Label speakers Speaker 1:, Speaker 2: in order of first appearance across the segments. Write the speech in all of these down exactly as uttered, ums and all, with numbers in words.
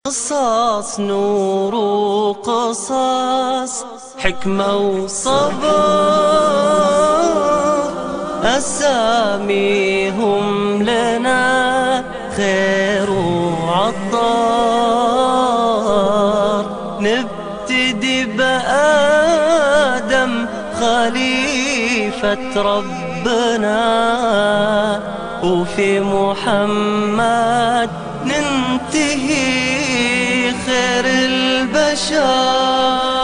Speaker 1: قصاص نور وقصاص حكمة وصبر، أساميهم لنا خير وعطار. نبتدي بآدم خليفة ربنا، وفي محمد ننتهي خير البشر.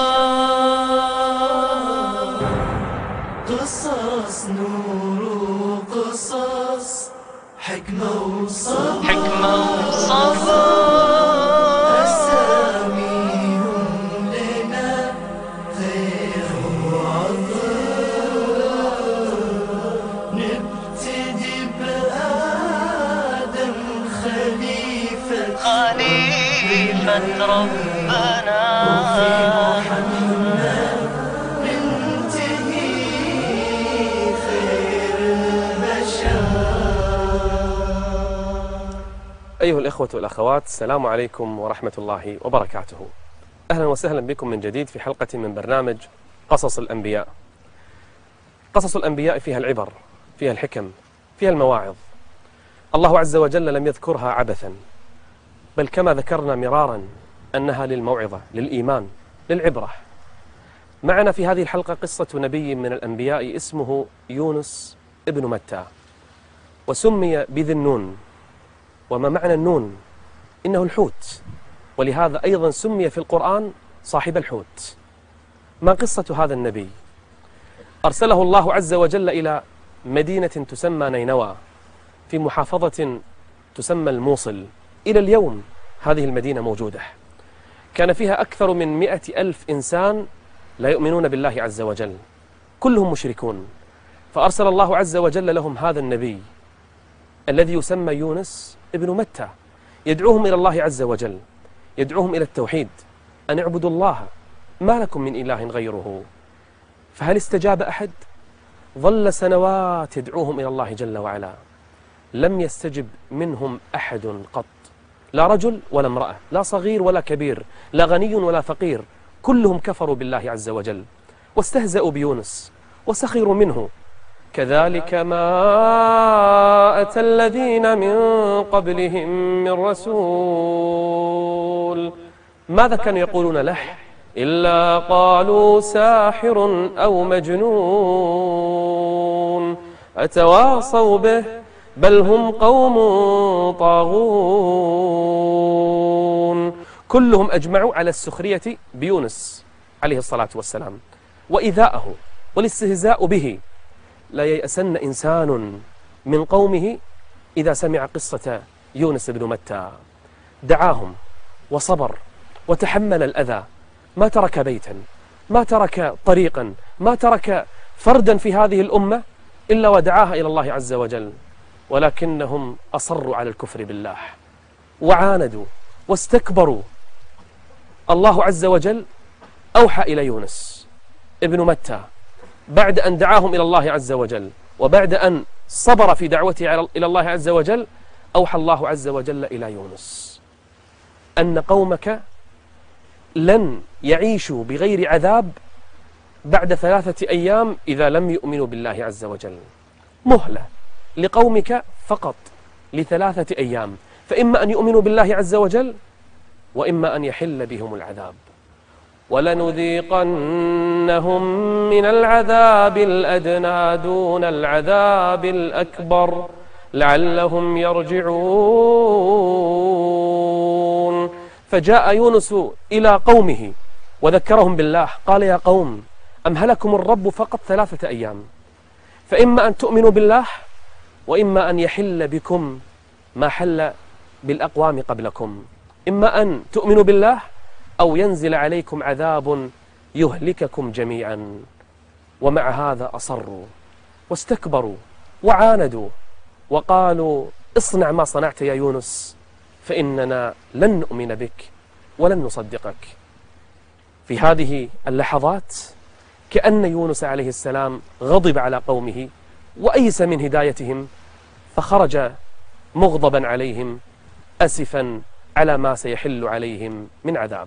Speaker 1: قصص نور وقصص حكمة وصبر، حكمة وصبر. أساميهم لنا خير وعطر. نبتدي بآدم خليفة خليفة ربنا، وفي محمد ننتهي خير البشر.
Speaker 2: أيها الإخوة والأخوات، السلام عليكم ورحمة الله وبركاته. أهلا وسهلا بكم من جديد في حلقة من برنامج قصص الأنبياء. قصص الأنبياء فيها العبر، فيها الحكم، فيها المواعظ. الله عز وجل لم يذكرها عبثا، بل كما ذكرنا مرارا أنها للموعظة، للإيمان، للعبرة. معنا في هذه الحلقة قصة نبي من الأنبياء اسمه يونس ابن متى، وسمي بذي النون. وما معنى النون؟ إنه الحوت، ولهذا أيضا سمي في القرآن صاحب الحوت. ما قصة هذا النبي؟ أرسله الله عز وجل إلى مدينة تسمى نينوى في محافظة تسمى الموصل. إلى اليوم هذه المدينة موجودة. كان فيها أكثر من مئة ألف إنسان لا يؤمنون بالله عز وجل، كلهم مشركون. فأرسل الله عز وجل لهم هذا النبي الذي يسمى يونس ابن متى، يدعوهم إلى الله عز وجل، يدعوهم إلى التوحيد، أن اعبدوا الله ما لكم من إله غيره. فهل استجاب أحد؟ ظل سنوات يدعوهم إلى الله جل وعلا، لم يستجب منهم أحد قط، لا رجل ولا امرأة، لا صغير ولا كبير، لا غني ولا فقير، كلهم كفروا بالله عز وجل واستهزأوا بيونس وسخروا منه. كذلك ما أتى الذين من قبلهم من رسول، ماذا كانوا يقولون له؟ إلا قالوا ساحر أو مجنون أتواصوا به بل هم قوم طاغون. كلهم أجمعوا على السخرية بيونس عليه الصلاة والسلام وإيذاءه والاستهزاء به. لا ييأسن إنسان من قومه إذا سمع قصة يونس بن متى. دعاهم وصبر وتحمل الأذى، ما ترك بيتا، ما ترك طريقا، ما ترك فردا في هذه الأمة إلا ودعاها إلى الله عز وجل، ولكنهم أصروا على الكفر بالله وعاندوا واستكبروا. الله عز وجل أوحى إلى يونس ابن متى بعد أن دعاهم إلى الله عز وجل، وبعد أن صبر في دعوته إلى الله عز وجل، أوحى الله عز وجل إلى يونس أن قومك لن يعيشوا بغير عذاب بعد ثلاثة أيام إذا لم يؤمنوا بالله عز وجل. مهلة لقومك فقط لثلاثة أيام، فإما أن يؤمنوا بالله عز وجل وإما أن يحل بهم العذاب. ولنذيقنهم من العذاب الأدنى دون العذاب الأكبر لعلهم يرجعون. فجاء يونس إلى قومه وذكرهم بالله، قال يا قوم أمهلكم الرب فقط ثلاثة أيام، فإما أن تؤمنوا بالله وإما أن يحل بكم ما حل بالأقوام قبلكم، إما أن تؤمنوا بالله أو ينزل عليكم عذاب يهلككم جميعا. ومع هذا أصروا واستكبروا وعاندوا وقالوا اصنع ما صنعت يا يونس فإننا لن نؤمن بك ولن نصدقك. في هذه اللحظات كأن يونس عليه السلام غضب على قومه وأيس من هدايتهم، فخرج مغضبا عليهم أسفا على ما سيحل عليهم من عذاب.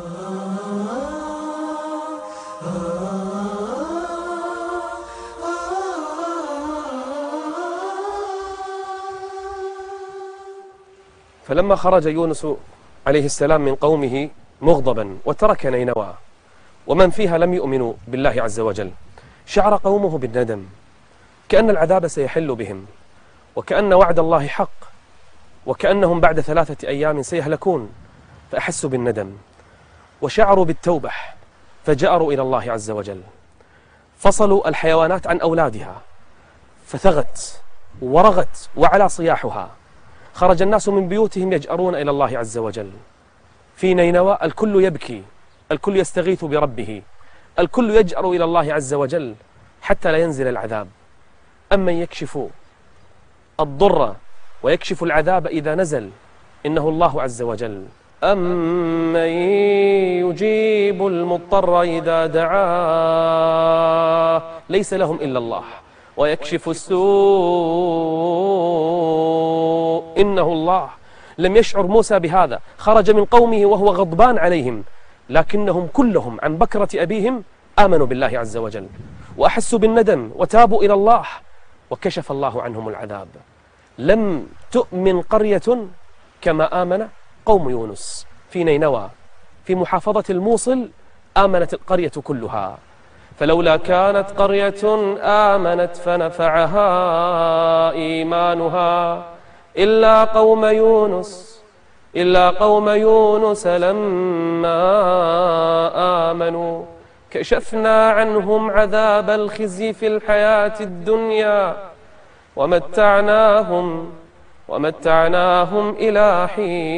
Speaker 2: فلما خرج يونس عليه السلام من قومه مغضبا وترك نينوى ومن فيها لم يؤمنوا بالله عز وجل، شعر قومه بالندم، كأن العذاب سيحل بهم، وكأن وعد الله حق، وكأنهم بعد ثلاثة أيام سيهلكون، فأحسوا بالندم وشعروا بالتوبة، فجأروا إلى الله عز وجل، فصلوا الحيوانات عن أولادها فثغت ورغت وعلى صياحها، خرج الناس من بيوتهم يجأرون إلى الله عز وجل. في نينوى الكل يبكي، الكل يستغيث بربه، الكل يجأر إلى الله عز وجل حتى لا ينزل العذاب. أمن يكشف الضر ويكشف العذاب إذا نزل إنه الله عز وجل. أمن يجيب المضطر إذا دعاه ليس لهم إلا الله، ويكشف السوء إنه الله. لم يشعر موسى بهذا، خرج من قومه وهو غضبان عليهم، لكنهم كلهم عن بكرة أبيهم آمنوا بالله عز وجل وأحسوا بالندم وتابوا إلى الله، وكشف الله عنهم العذاب. لم تؤمن قرية كما آمن قوم يونس في نينوى، في محافظة الموصل آمنت القرية كلها. فلولا كانت قرية آمنت فنفعها إيمانها إلا قوم يونس إلا قوم يونس لما آمنوا كشفنا عنهم عذاب الخزي في الحياة الدنيا ومتعناهم ومتعناهم إلى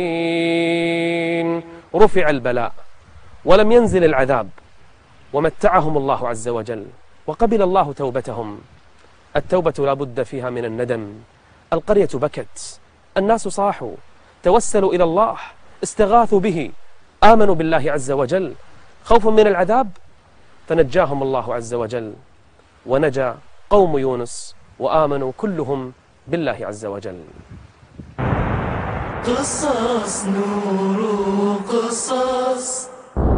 Speaker 2: حين. رفع البلاء ولم ينزل العذاب، ومتعهم الله عز وجل، وقبل الله توبتهم. التوبة لا بد فيها من الندم. القرية بكت، الناس صاحوا، توسلوا إلى الله، استغاثوا به، آمنوا بالله عز وجل خوفا من العذاب، فنجاهم الله عز وجل، ونجا قوم يونس وآمنوا كلهم بالله عز وجل.
Speaker 1: قصص نور قصص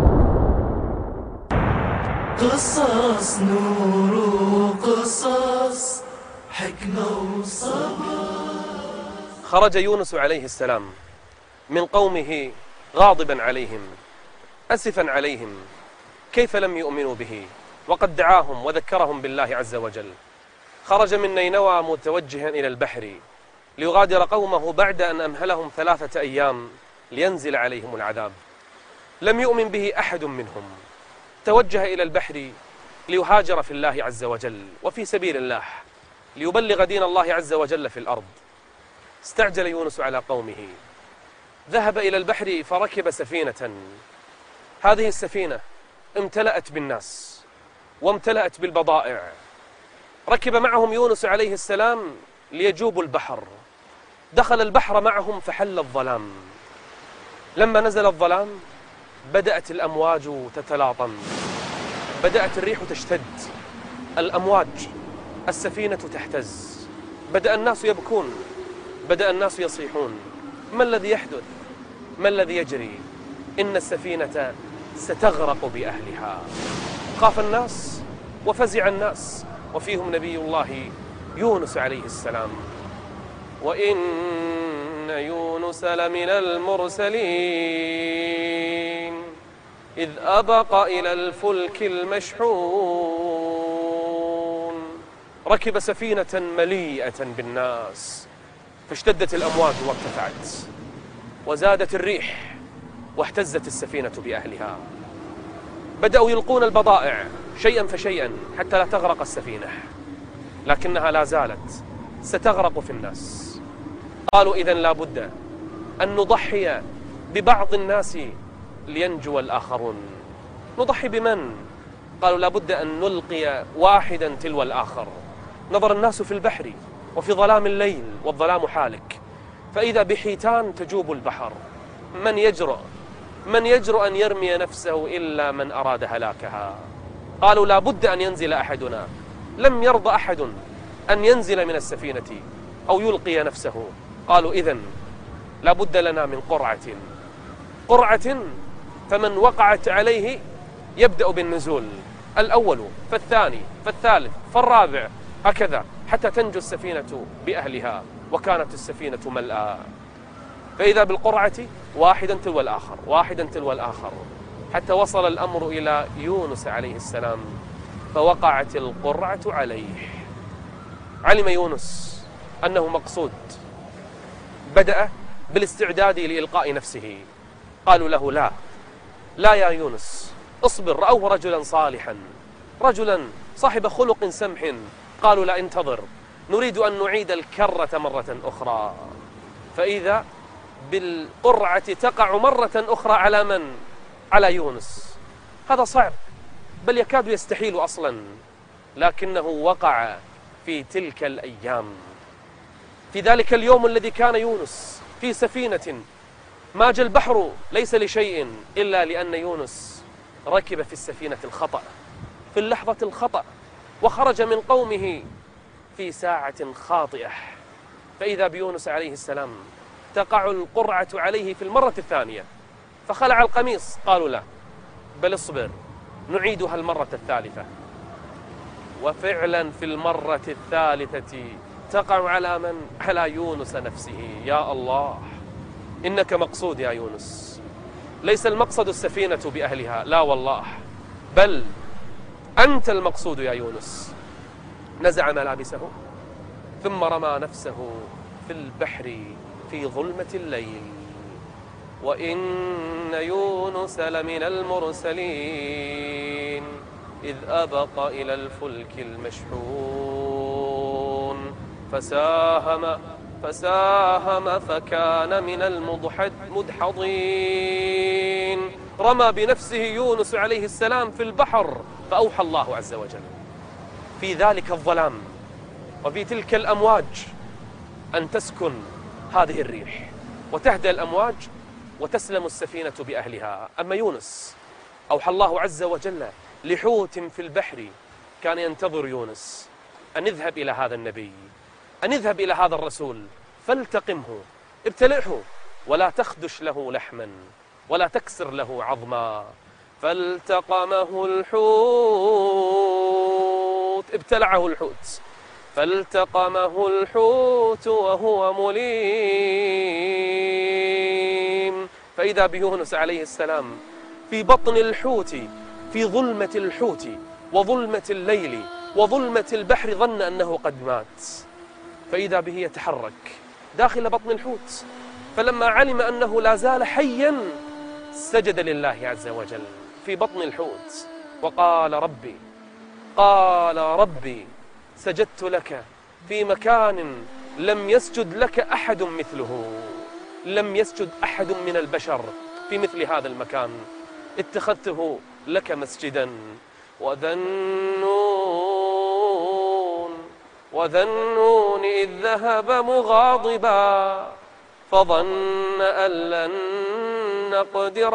Speaker 1: قصص نور قصص حكمة وصبر.
Speaker 2: خرج يونس عليه السلام من قومه غاضبا عليهم، أسفا عليهم، كيف لم يؤمنوا به وقد دعاهم وذكرهم بالله عز وجل. خرج من نينوى متوجها إلى البحر ليغادر قومه بعد أن أمهلهم ثلاثة أيام لينزل عليهم العذاب. لم يؤمن به أحد منهم، توجه إلى البحر ليهاجر في الله عز وجل وفي سبيل الله، ليبلغ دين الله عز وجل في الأرض. استعجل يونس على قومه، ذهب إلى البحر فركب سفينة. هذه السفينة امتلأت بالناس وامتلأت بالبضائع. ركب معهم يونس عليه السلام ليجوبوا البحر. دخل البحر معهم فحل الظلام. لما نزل الظلام بدأت الأمواج تتلاطم، بدأت الريح تشتد، الأمواج، السفينة تهتز، بدأ الناس يبكون، بدأ الناس يصيحون: ما الذي يحدث؟ ما الذي يجري؟ إن السفينة ستغرق بأهلها. خاف الناس وفزع الناس، وفيهم نبي الله يونس عليه السلام. وإن يونس لمن المرسلين إذ أبق إلى الفلك المشحون. ركب سفينة مليئة بالناس، فاشتدت الأمواج وارتفعت، وزادت الريح، واهتزت السفينة بأهلها. بدأوا يلقون البضائع شيئا فشيئا حتى لا تغرق السفينة، لكنها لا زالت ستغرق في الناس. قالوا: إذن لا بد أن نضحي ببعض الناس لينجو الآخرون. نضحي بمن؟ قالوا: لا بد أن نلقي واحدا تلو الآخر. نظر الناس في البحر وفي ظلام الليل والظلام حالك، فإذا بحيتان تجوب البحر. من يجرؤ من يجرؤ أن يرمي نفسه إلا من أراد هلاكها. قالوا: لا بد أن ينزل أحدنا. لم يرضى أحد أن ينزل من السفينة أو يلقي نفسه. قالوا: إذن لا بد لنا من قرعة قرعة فمن وقعت عليه يبدأ بالنزول، الأول فالثاني فالثالث فالرابع، هكذا حتى تنجو السفينة بأهلها. وكانت السفينة ملأى، فإذا بالقرعة واحدا تلو الآخر واحدا تلو الآخر، حتى وصل الأمر إلى يونس عليه السلام، فوقعت القرعة عليه. علم يونس أنه مقصود، بدأ بالاستعداد لإلقاء نفسه. قالوا له لا لا يا يونس اصبر، رأوه رجلا صالحا، رجلا صاحب خلق سمح. قالوا لا انتظر، نريد أن نعيد الكرة مرة أخرى. فإذا بالقرعة تقع مرة أخرى على من؟ على يونس. هذا صعب، بل يكاد يستحيل أصلا، لكنه وقع في تلك الأيام، في ذلك اليوم الذي كان يونس في سفينة ماج البحر ليس لشيء إلا لأن يونس ركب في السفينة الخطأ، في اللحظة الخطأ، وخرج من قومه في ساعة خاطئة. فإذا بيونس عليه السلام تقع القرعة عليه في المرة الثانية، فخلع القميص. قالوا لا بل اصبر، نعيدها المرة الثالثة. وفعلا في المرة الثالثة تقع على من؟ على يونس نفسه. يا الله، إنك مقصود يا يونس، ليس المقصد السفينة بأهلها، لا والله، بل أنت المقصود يا يونس. نزع ملابسه ثم رمى نفسه في البحر في ظلمة الليل. وإن يونس لمن المرسلين إذ أبق إلى الفلك المشحون فساهم فساهم فكان من المدحضين. رمى بنفسه يونس عليه السلام في البحر، فأوحى الله عز وجل في ذلك الظلام وفي تلك الأمواج أن تسكن هذه الريح وتهدأ الأمواج وتسلم السفينة بأهلها. أما يونس أوحى الله عز وجل لحوت في البحر كان ينتظر يونس أن اذهب إلى هذا النبي، أن اذهب إلى هذا الرسول فالتقمه، ابتلعه، ولا تخدش له لحما ولا تكسر له عظما. فالتقمه الحوت، ابتلعه الحوت، فالتقمه الحوت وهو مليم. فإذا بيونس عليه السلام في بطن الحوت، في ظلمة الحوت وظلمة الليل وظلمة البحر، ظن أنه قد مات، فإذا به يتحرك داخل بطن الحوت. فلما علم أنه لا زال حيا سجد لله عز وجل في بطن الحوت وقال ربي قال ربي سجدت لك في مكان لم يسجد لك أحد مثله، لم يسجد أحد من البشر في مثل هذا المكان، اتخذته لك مسجدا. وذنون وذنون إذ ذهب مغاضبا فظن أن لن نقدر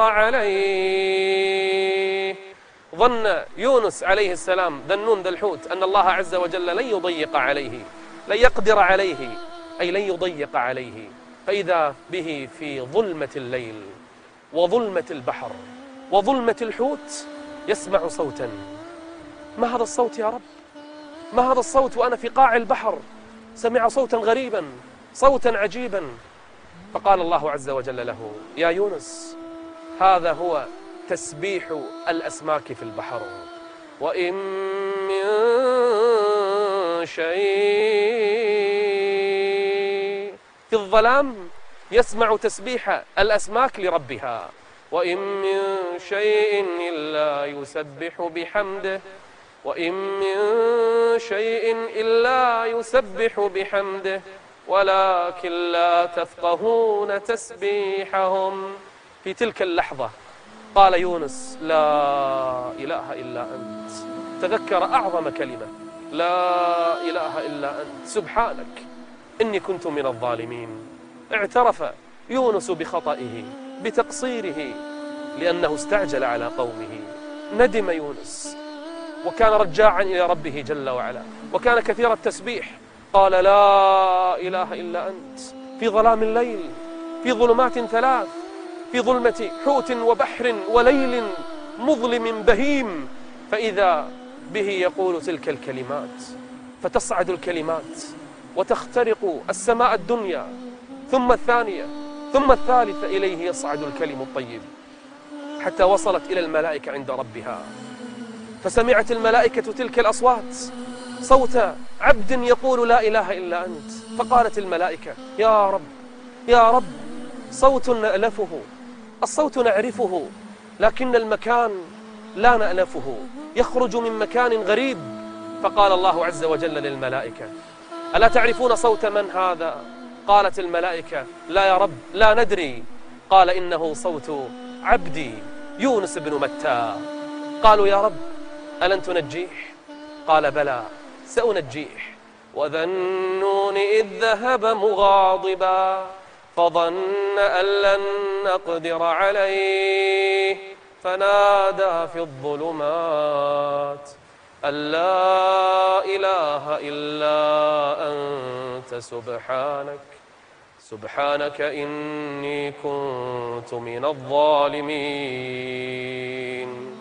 Speaker 2: عليه. ظن يونس عليه السلام ذنون ذا الحوت أن الله عز وجل لن يضيق عليه، لن يقدر عليه، أي لن يضيق عليه. فإذا به في ظلمة الليل وظلمة البحر وظلمة الحوت يسمع صوتا. ما هذا الصوت يا رب؟ ما هذا الصوت وأنا في قاع البحر؟ سمع صوتا غريبا، صوتا عجيبا. فقال الله عز وجل له يا يونس هذا هو تسبيح الأسماك في البحر. وإن من شيء، في الظلام يسمع تسبيح الأسماك لربها. وإن من شيء إلا يسبح بحمده وإن من شيء إلا يسبح بحمده ولكن لا تفقهون تسبيحهم. في تلك اللحظة قال يونس لا إله إلا أنت، تذكر أعظم كلمة لا إله إلا أنت، سبحانك إني كنت من الظالمين. اعترف يونس بخطئه بتقصيره لأنه استعجل على قومه. ندم يونس وكان رجاعا إلى ربه جل وعلا وكان كثير التسبيح. قال لا إله إلا أنت في ظلام الليل، في ظلمات ثلاث، في ظلمة حوت وبحر وليل مظلم بهيم، فإذا به يقول تلك الكلمات، فتصعد الكلمات وتخترق السماء الدنيا، ثم الثانية ثم الثالثة، إليه يصعد الكلم الطيب، حتى وصلت إلى الملائكة عند ربها، فسمعت الملائكة تلك الأصوات، صوت عبد يقول لا إله إلا أنت، فقالت الملائكة يا رب يا رب، صوت نألفه، الصوت نعرفه، لكن المكان لا نألفه، يخرج من مكان غريب. فقال الله عز وجل للملائكة ألا تعرفون صوت من هذا؟ قالت الملائكة لا يا رب لا ندري. قال إنه صوت عبدي يونس بن متى. قالوا يا رب ألن تنجيه؟ قال بلى سأنجيه. وذا النون إذ ذهب مغاضبا فظن أن لن نقدر عليه فنادى في الظلمات أن لا إله إلا أنت سبحانك سبحانك إني كنت من الظالمين.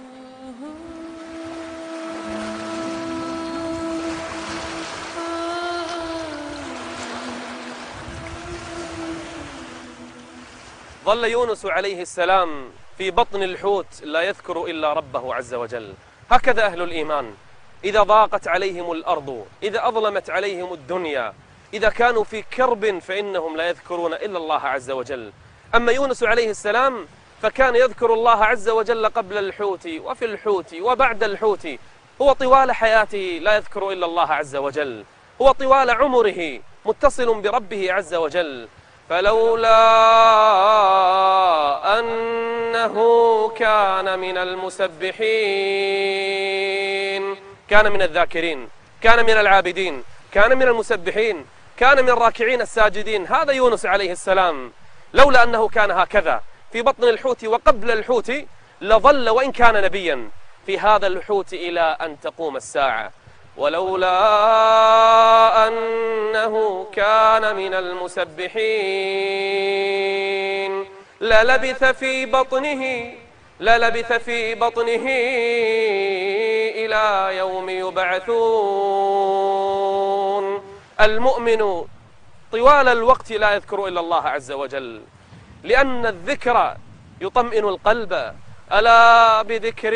Speaker 2: ظل يونس عليه السلام في بطن الحوت لا يذكر إلا ربه عز وجل. هكذا أهل الإيمان إذا ضاقت عليهم الأرض، إذا أظلمت عليهم الدنيا، إذا كانوا في كرب فإنهم لا يذكرون إلا الله عز وجل. أما يونس عليه السلام فكان يذكر الله عز وجل قبل الحوت وفي الحوت وبعد الحوت، هو طوال حياته لا يذكر إلا الله عز وجل، هو طوال عمره متصل بربه عز وجل. فلولا أنه كان من المسبحين، كان من الذاكرين، كان من العابدين، كان من المسبحين، كان من الراكعين الساجدين، هذا يونس عليه السلام. لولا أنه كان هكذا في بطن الحوت وقبل الحوت لظل وإن كان نبيا في هذا الحوت إلى أن تقوم الساعة. ولولا أنه كان من المسبحين للبث في بطنه للبث في بطنه إلى يوم يبعثون. المؤمن طوال الوقت لا يذكر إلا الله عز وجل، لأن الذكر يطمئن القلب. ألا بذكر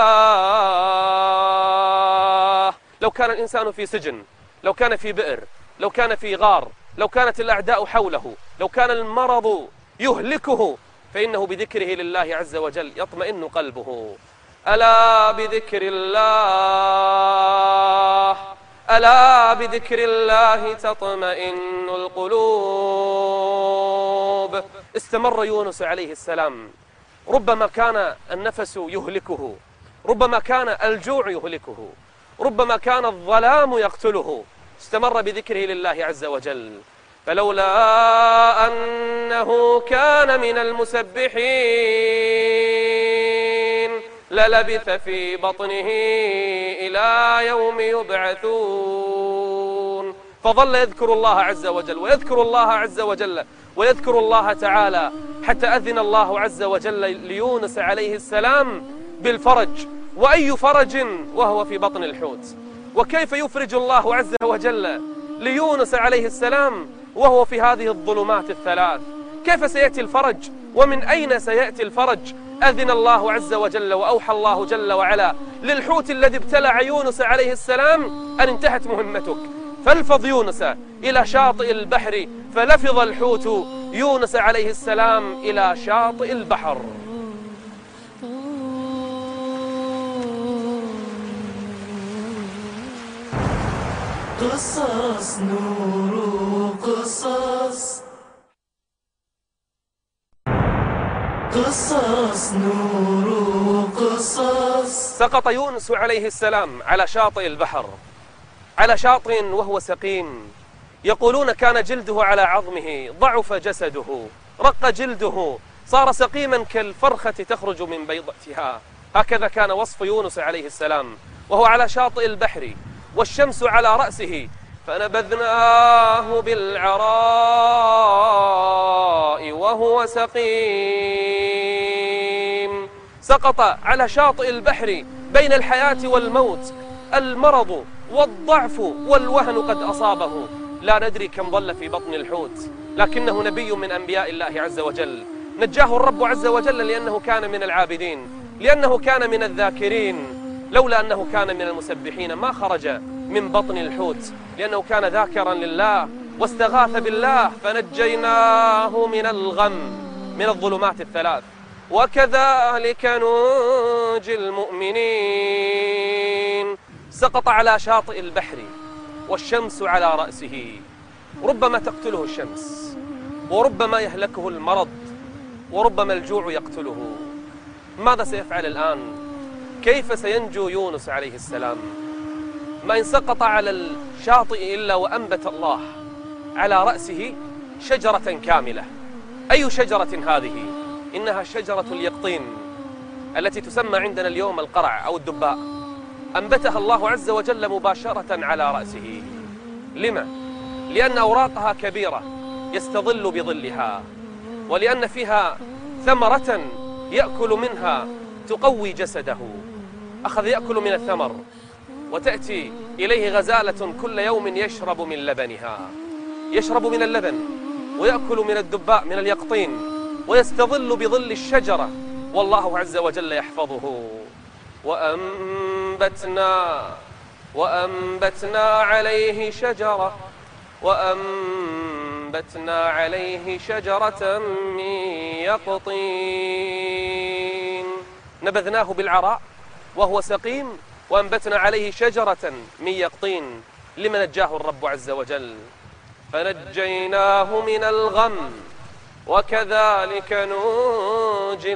Speaker 2: الله. لو كان الإنسان في سجن، لو كان في بئر، لو كان في غار، لو كانت الأعداء حوله، لو كان المرض يهلكه، فإنه بذكره لله عز وجل يطمئن قلبه. ألا بذكر الله ألا بذكر الله تطمئن القلوب. استمر يونس عليه السلام، ربما كان النفس يهلكه، ربما كان الجوع يهلكه، ربما كان الظلام يقتله، استمر بذكره لله عز وجل. فلولا أنه كان من المسبحين للبث في بطنه إلى يوم يبعثون. فظل يذكر الله عز وجل ويذكر الله عز وجل ويذكر الله تعالى حتى أذن الله عز وجل ليونس عليه السلام بالفرج. وأي فرج وهو في بطن الحوت؟ وكيف يفرج الله عز وجل ليونس عليه السلام وهو في هذه الظلمات الثلاث؟ كيف سيأتي الفرج؟ ومن أين سيأتي الفرج؟ أذن الله عز وجل وأوحى الله جل وعلا للحوت الذي ابتلع يونس عليه السلام أن انتهت مهمتك، فالفظ يونس إلى شاطئ البحر. فلفظ الحوت يونس عليه السلام إلى شاطئ البحر.
Speaker 1: قصص نور قصص قصص نور قصص.
Speaker 2: سقط يونس عليه السلام على شاطئ البحر، على شاطئ وهو سقيم. يقولون كان جلده على عظمه، ضعف جسده، رق جلده، صار سقيما كالفرخة تخرج من بيضتها. هكذا كان وصف يونس عليه السلام وهو على شاطئ البحر، والشمس على رأسه فنبذناه بالعراء وهو سقيم. سقط على شاطئ البحر بين الحياة والموت، المرض والضعف والوهن قد أصابه، لا ندري كم ظل في بطن الحوت، لكنه نبي من أنبياء الله عز وجل. نجاه الرب عز وجل لأنه كان من العابدين، لأنه كان من الذاكرين. لولا أنه كان من المسبحين ما خرج من بطن الحوت، لأنه كان ذاكرا لله واستغاث بالله، فنجيناه من الغم، من الظلمات الثلاث. وكذلك ننجي المؤمنين. سقط على شاطئ البحر والشمس على رأسه، ربما تقتله الشمس، وربما يهلكه المرض، وربما الجوع يقتله. ماذا سيفعل الآن؟ كيف سينجو يونس عليه السلام؟ ما إن سقط على الشاطئ إلا وأنبت الله على رأسه شجرة كاملة. أي شجرة هذه؟ إنها شجرة اليقطين التي تسمى عندنا اليوم القرع أو الدباء. أنبتها الله عز وجل مباشرة على رأسه. لما؟ لأن أوراقها كبيرة يستظل بظلها، ولأن فيها ثمرة يأكل منها تقوي جسده. أخذ يأكل من الثمر، وتأتي إليه غزالة كل يوم يشرب من لبنها، يشرب من اللبن ويأكل من الدباء من اليقطين، ويستظل بظل الشجرة، والله عز وجل يحفظه. وأنبتنا وأنبتنا عليه شجرة وأنبتنا عليه شجرة من يقطين. نبذناه بالعراء وهو سقيم، وأنبتنا عليه شجرة من يقطين. لمن نجاه الرب عز وجل؟ فنجيناه من الغم وكذلك ننجي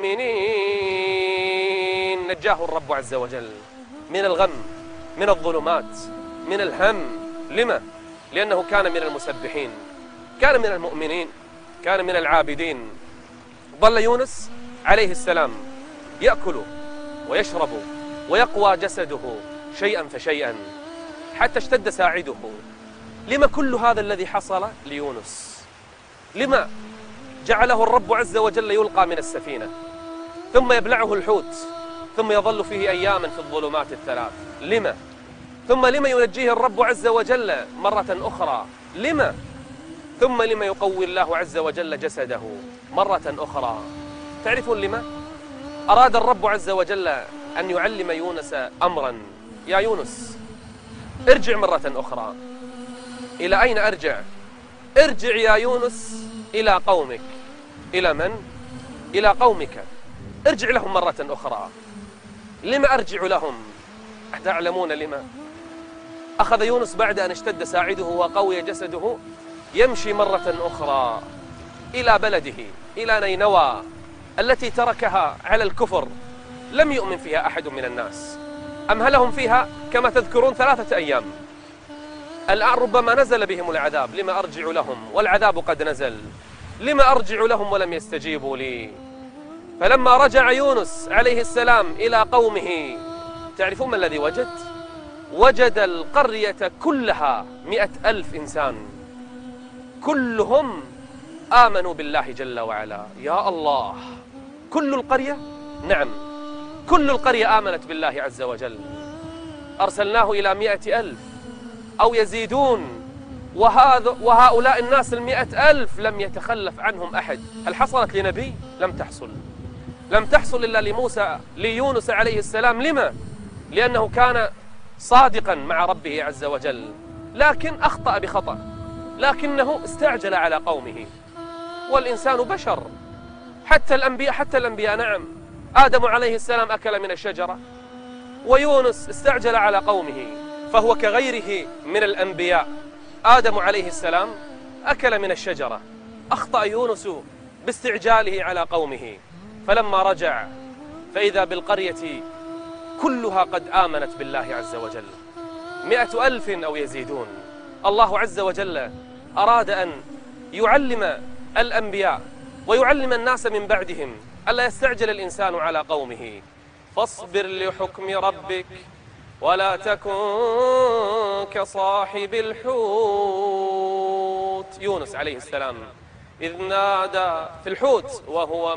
Speaker 2: المؤمنين. نجاه الرب عز وجل من الغم، من الظلمات، من الهم. لما؟ لأنه كان من المسبحين، كان من المؤمنين، كان من العابدين. ظل يونس عليه السلام يأكل ويشرب ويقوى جسده شيئا فشيئا حتى اشتد ساعده. لما كل هذا الذي حصل ليونس؟ لما جعله الرب عز وجل يلقى من السفينة ثم يبلعه الحوت ثم يظل فيه أياما في الظلمات الثلاث؟ لما؟ ثم لما ينجيه الرب عز وجل مرة أخرى؟ لما؟ ثم لما يقوي الله عز وجل جسده مرة أخرى؟ تعرفون لما؟ أراد الرب عز وجل أن يعلم يونس أمرا. يا يونس ارجع مرة أخرى. إلى أين أرجع؟ ارجع يا يونس إلى قومك. إلى من؟ إلى قومك. ارجع لهم مرة أخرى. لما أرجع لهم؟ تعلمون لما؟ أخذ يونس بعد أن اشتد ساعده وقوي جسده يمشي مرة أخرى إلى بلده، إلى نينوى التي تركها على الكفر، لم يؤمن فيها أحد من الناس. أمهلهم فيها كما تذكرون ثلاثة أيام. الآن ربما نزل بهم العذاب. لما أرجع لهم والعذاب قد نزل؟ لما أرجع لهم ولم يستجيبوا لي؟ فلما رجع يونس عليه السلام إلى قومه، تعرفون ما الذي وجد؟ وجد القرية كلها مئة ألف إنسان، كلهم آمنوا بالله جل وعلا. يا الله، كل القرية؟ نعم، كل القرية آمنت بالله عز وجل. أرسلناه إلى مئة ألف أو يزيدون، وهذا وهؤلاء الناس المئة ألف لم يتخلف عنهم أحد. هل حصلت لنبي؟ لم تحصل. لم تحصل إلا لموسى ليونس عليه السلام. لما؟ لأنه كان صادقا مع ربه عز وجل، لكن أخطأ بخطأ، لكنه استعجل على قومه. والإنسان بشر، حتى الأنبياء حتى الأنبياء نعم، آدم عليه السلام أكل من الشجرة، ويونس استعجل على قومه، فهو كغيره من الأنبياء. آدم عليه السلام أكل من الشجرة، أخطأ يونس باستعجاله على قومه، فلما رجع فإذا بالقرية كلها قد آمنت بالله عز وجل، مئة ألف أو يزيدون. الله عز وجل أراد أن يعلم الأنبياء ويعلم الناس من بعدهم ألا يستعجل الإنسان على قومه. فاصبر لحكم ربك ولا تكن كصاحب الحوت يونس عليه السلام إذ نادى في الحوت وهو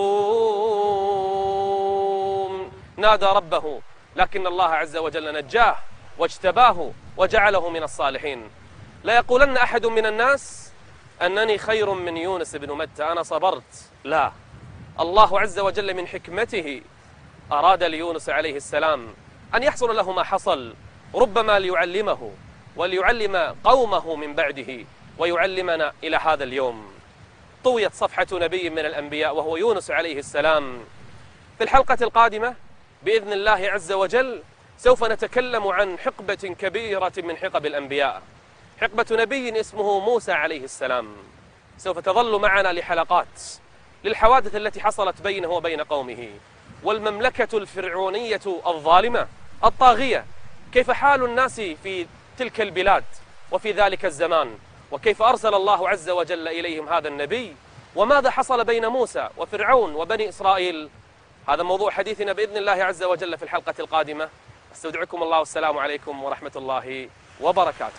Speaker 2: مكظوم، نادى ربه لكن الله عز وجل نجاه واجتباه وجعله من الصالحين. لا يقولن أحد من الناس أنني خير من يونس بن متى، أنا صبرت، لا، الله عز وجل من حكمته أراد ليونس عليه السلام أن يحصل له ما حصل، ربما ليعلمه وليعلم قومه من بعده ويعلمنا إلى هذا اليوم. طويت صفحة نبي من الأنبياء وهو يونس عليه السلام. في الحلقة القادمة بإذن الله عز وجل سوف نتكلم عن حقبة كبيرة من حقب الأنبياء، حقبة نبي اسمه موسى عليه السلام. سوف تظل معنا لحلقات للحوادث التي حصلت بينه وبين قومه، والمملكة الفرعونية الظالمة الطاغية، كيف حال الناس في تلك البلاد وفي ذلك الزمان، وكيف أرسل الله عز وجل إليهم هذا النبي، وماذا حصل بين موسى وفرعون وبني إسرائيل. هذا موضوع حديثنا بإذن الله عز وجل في الحلقة القادمة. استودعكم الله والسلام عليكم ورحمة الله وبركاته.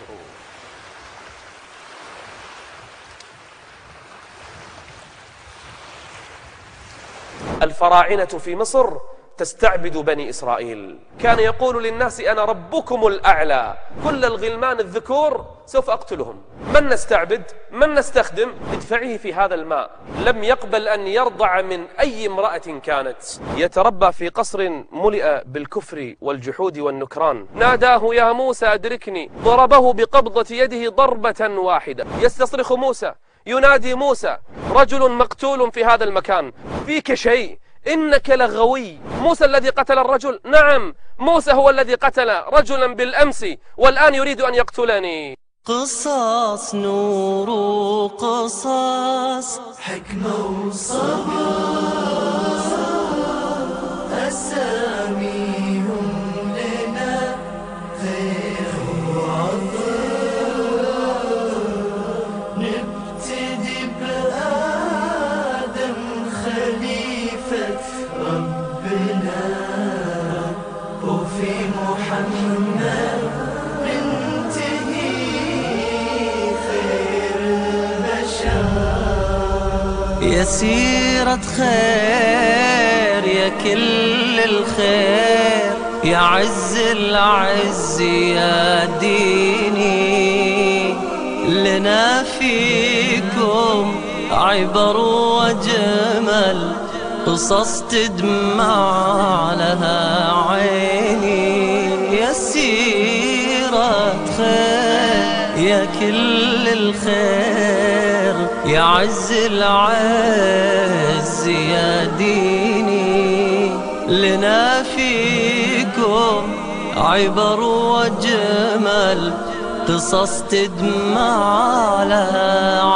Speaker 2: الفراعنة في مصر تستعبد بني إسرائيل، كان يقول للناس أنا ربكم الأعلى، كل الغلمان الذكور سوف أقتلهم، من نستعبد من نستخدم ادفعيه في هذا الماء. لم يقبل أن يرضع من أي امرأة كانت، يتربى في قصر ملئ بالكفر والجحود والنكران. ناداه يا موسى أدركني، ضربه بقبضة يده ضربة واحدة. يستصرخ موسى، ينادي موسى، رجل مقتول في هذا المكان، فيك شيء، إنك لغوي. موسى الذي قتل الرجل؟ نعم، موسى هو الذي قتل رجلا بالأمس والآن يريد أن يقتلني.
Speaker 1: قصص نور وقصص حكمة وصبر، أساميهم لنا خير وعطر. نبتدي بآدم خليفة ربنا، وفي محمد ننتهي خير البشر. يا سيرة خير يا كل الخير، يا عز العز يا ديني، لنا فيكم عبر وجمل، قصص تدمع لها عيني. يا سيرة خير يا كل الخير، يا عز العز يا ديني، لنا فيكم عبر وجمل، قصص تدمع لها